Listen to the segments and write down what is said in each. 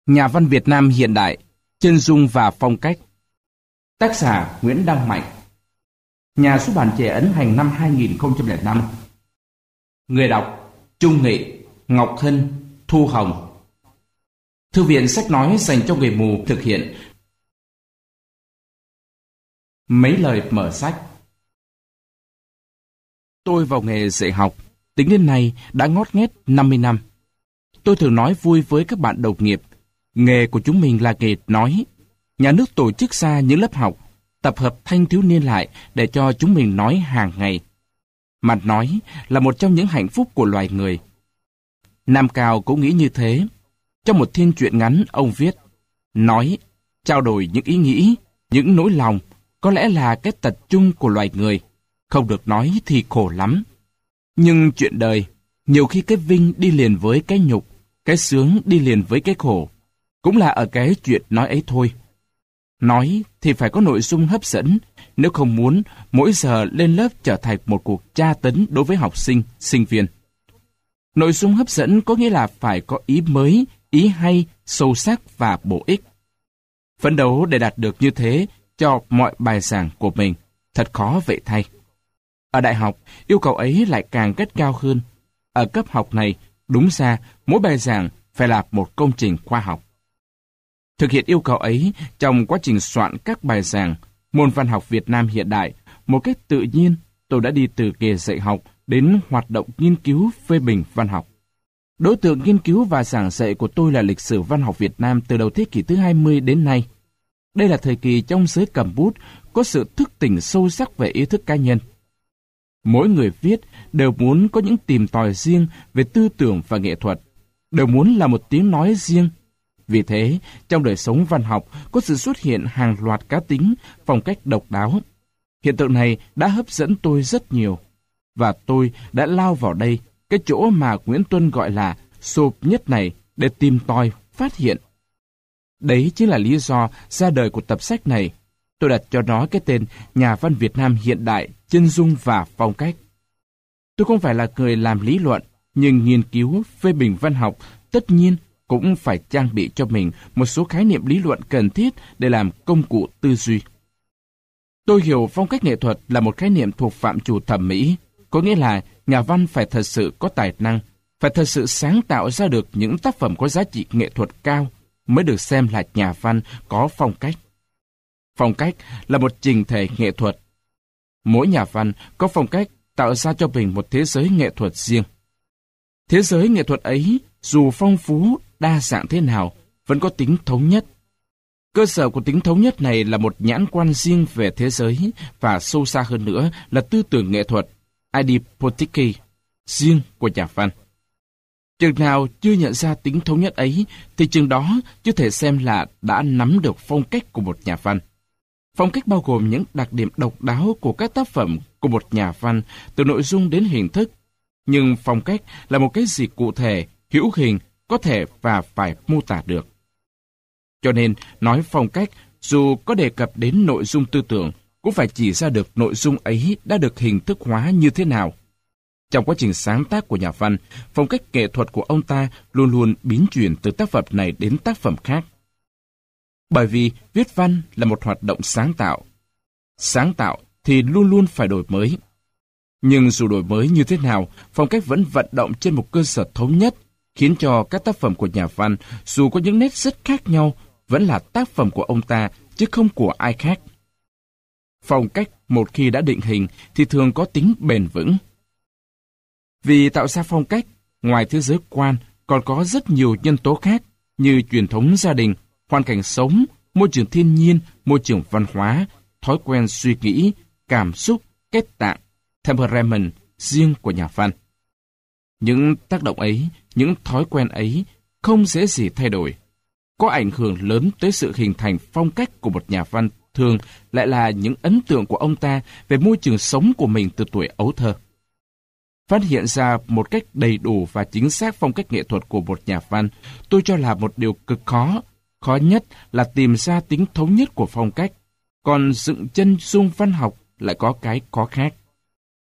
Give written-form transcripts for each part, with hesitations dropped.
Nhà văn Việt Nam hiện đại, chân dung và phong cách. Tác giả Nguyễn Đăng Mạnh. Nhà xuất bản Trẻ ấn hành năm 2005. Người đọc Trung Nghị, Ngọc Hân, Thu Hồng. Thư viện sách nói dành cho người mù thực hiện. Mấy lời mở sách. Tôi vào nghề dạy học, tính đến nay đã ngót nghét 50 năm. Tôi thường nói vui với các bạn đồng nghiệp, nghề của chúng mình là nghề nói. Nhà nước tổ chức ra những lớp học, tập hợp thanh thiếu niên lại để cho chúng mình nói hàng ngày. Mà nói là một trong những hạnh phúc của loài người. Nam Cao cũng nghĩ như thế. Trong một thiên truyện ngắn, ông viết, nói, trao đổi những ý nghĩ, những nỗi lòng, có lẽ là cái tật chung của loài người. Không được nói thì khổ lắm. Nhưng chuyện đời, nhiều khi cái vinh đi liền với cái nhục, cái sướng đi liền với cái khổ. Cũng là ở cái chuyện nói ấy thôi. Nói thì phải có nội dung hấp dẫn, nếu không muốn mỗi giờ lên lớp trở thành một cuộc tra tấn đối với học sinh, sinh viên. Nội dung hấp dẫn có nghĩa là phải có ý mới, ý hay, sâu sắc và bổ ích. Phấn đấu để đạt được như thế cho mọi bài giảng của mình, thật khó vậy thay. Ở đại học, yêu cầu ấy lại càng gắt cao hơn. Ở cấp học này, đúng ra, mỗi bài giảng phải là một công trình khoa học. Thực hiện yêu cầu ấy trong quá trình soạn các bài giảng, môn văn học Việt Nam hiện đại, một cách tự nhiên, tôi đã đi từ nghề dạy học đến hoạt động nghiên cứu phê bình văn học. Đối tượng nghiên cứu và giảng dạy của tôi là lịch sử văn học Việt Nam từ đầu thế kỷ thứ 20 đến nay. Đây là thời kỳ trong giới cầm bút có sự thức tỉnh sâu sắc về ý thức cá nhân. Mỗi người viết đều muốn có những tìm tòi riêng về tư tưởng và nghệ thuật, đều muốn là một tiếng nói riêng. Vì thế, trong đời sống văn học có sự xuất hiện hàng loạt cá tính, phong cách độc đáo. Hiện tượng này đã hấp dẫn tôi rất nhiều. Và tôi đã lao vào đây, cái chỗ mà Nguyễn Tuân gọi là sộp nhất này, để tìm tòi, phát hiện. Đấy chính là lý do ra đời của tập sách này. Tôi đặt cho nó cái tên Nhà văn Việt Nam hiện đại, chân dung và phong cách. Tôi không phải là người làm lý luận, nhưng nghiên cứu, phê bình văn học, tất nhiên cũng phải trang bị cho mình một số khái niệm lý luận cần thiết để làm công cụ tư duy. Tôi hiểu phong cách nghệ thuật là một khái niệm thuộc phạm trù thẩm mỹ, có nghĩa là nhà văn phải thật sự có tài năng, phải thật sự sáng tạo ra được những tác phẩm có giá trị nghệ thuật cao mới được xem là nhà văn có phong cách. Phong cách là một trình thể nghệ thuật. Mỗi nhà văn có phong cách tạo ra cho mình một thế giới nghệ thuật riêng. Thế giới nghệ thuật ấy, dù phong phú, đa dạng thế nào, vẫn có tính thống nhất. Cơ sở của tính thống nhất này là một nhãn quan riêng về thế giới và sâu xa hơn nữa là tư tưởng nghệ thuật, idipotiki, riêng của nhà văn. Chừng nào chưa nhận ra tính thống nhất ấy, thì chừng đó chưa thể xem là đã nắm được phong cách của một nhà văn. Phong cách bao gồm những đặc điểm độc đáo của các tác phẩm của một nhà văn, từ nội dung đến hình thức. Nhưng phong cách là một cái gì cụ thể, hữu hình, có thể và phải mô tả được. Cho nên, nói phong cách, dù có đề cập đến nội dung tư tưởng, cũng phải chỉ ra được nội dung ấy đã được hình thức hóa như thế nào. Trong quá trình sáng tác của nhà văn, phong cách nghệ thuật của ông ta luôn luôn biến chuyển từ tác phẩm này đến tác phẩm khác. Bởi vì viết văn là một hoạt động sáng tạo. Sáng tạo thì luôn luôn phải đổi mới. Nhưng dù đổi mới như thế nào, phong cách vẫn vận động trên một cơ sở thống nhất, khiến cho các tác phẩm của nhà văn, dù có những nét rất khác nhau, vẫn là tác phẩm của ông ta, chứ không của ai khác. Phong cách một khi đã định hình thì thường có tính bền vững. Vì tạo ra phong cách, ngoài thế giới quan, còn có rất nhiều nhân tố khác, như truyền thống gia đình, hoàn cảnh sống, môi trường thiên nhiên, môi trường văn hóa, thói quen suy nghĩ, cảm xúc, kết tạng, temperament riêng của nhà văn. Những tác động ấy, những thói quen ấy không dễ gì thay đổi. Có ảnh hưởng lớn tới sự hình thành phong cách của một nhà văn thường lại là những ấn tượng của ông ta về môi trường sống của mình từ tuổi ấu thơ. Phát hiện ra một cách đầy đủ và chính xác phong cách nghệ thuật của một nhà văn, tôi cho là một điều cực khó. Khó nhất là tìm ra tính thống nhất của phong cách, còn dựng chân dung văn học lại có cái khó khác.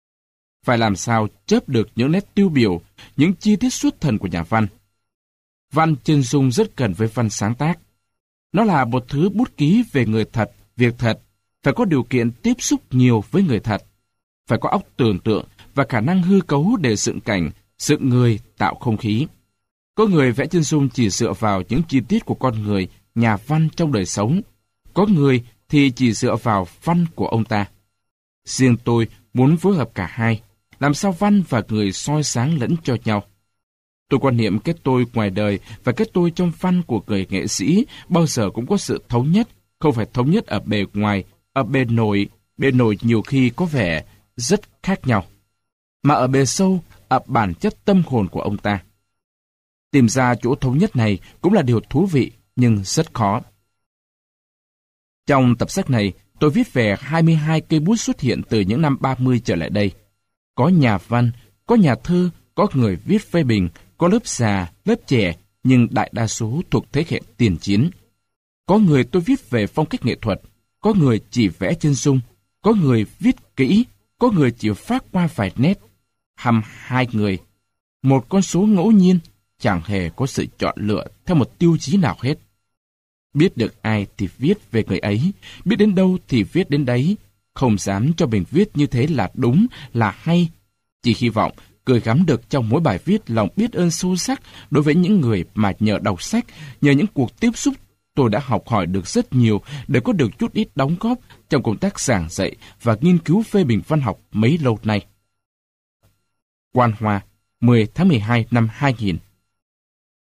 Phải làm sao chớp được những nét tiêu biểu, những chi tiết xuất thần của nhà văn. Văn chân dung rất gần với văn sáng tác. Nó là một thứ bút ký về người thật, việc thật, phải có điều kiện tiếp xúc nhiều với người thật, phải có óc tưởng tượng và khả năng hư cấu để dựng cảnh, dựng người, tạo không khí. Có người vẽ chân dung chỉ dựa vào những chi tiết của con người, nhà văn trong đời sống. Có người thì chỉ dựa vào văn của ông ta. Riêng tôi muốn phối hợp cả hai, làm sao văn và người soi sáng lẫn cho nhau. Tôi quan niệm cái tôi ngoài đời và cái tôi trong văn của người nghệ sĩ bao giờ cũng có sự thống nhất, không phải thống nhất ở bề ngoài, ở bề nổi nhiều khi có vẻ rất khác nhau, mà ở bề sâu, ở bản chất tâm hồn của ông ta. Tìm ra chỗ thống nhất này cũng là điều thú vị, nhưng rất khó. Trong tập sách này, tôi viết về 22 cây bút xuất hiện từ những năm 30 trở lại đây. Có nhà văn, có nhà thơ, có người viết phê bình, có lớp già, lớp trẻ, nhưng đại đa số thuộc thế hệ tiền chiến. Có người tôi viết về phong cách nghệ thuật, có người chỉ vẽ chân dung, có người viết kỹ, có người chỉ phác qua vài nét. 22 người, một con số ngẫu nhiên, chẳng hề có sự chọn lựa theo một tiêu chí nào hết. Biết được ai thì viết về người ấy, biết đến đâu thì viết đến đấy, không dám cho mình viết như thế là đúng, là hay. Chỉ hy vọng gửi gắm được trong mỗi bài viết lòng biết ơn sâu sắc đối với những người mà nhờ đọc sách, nhờ những cuộc tiếp xúc, tôi đã học hỏi được rất nhiều để có được chút ít đóng góp trong công tác giảng dạy và nghiên cứu phê bình văn học mấy lâu nay. Quan Hoa, 10 tháng 12 năm 2000.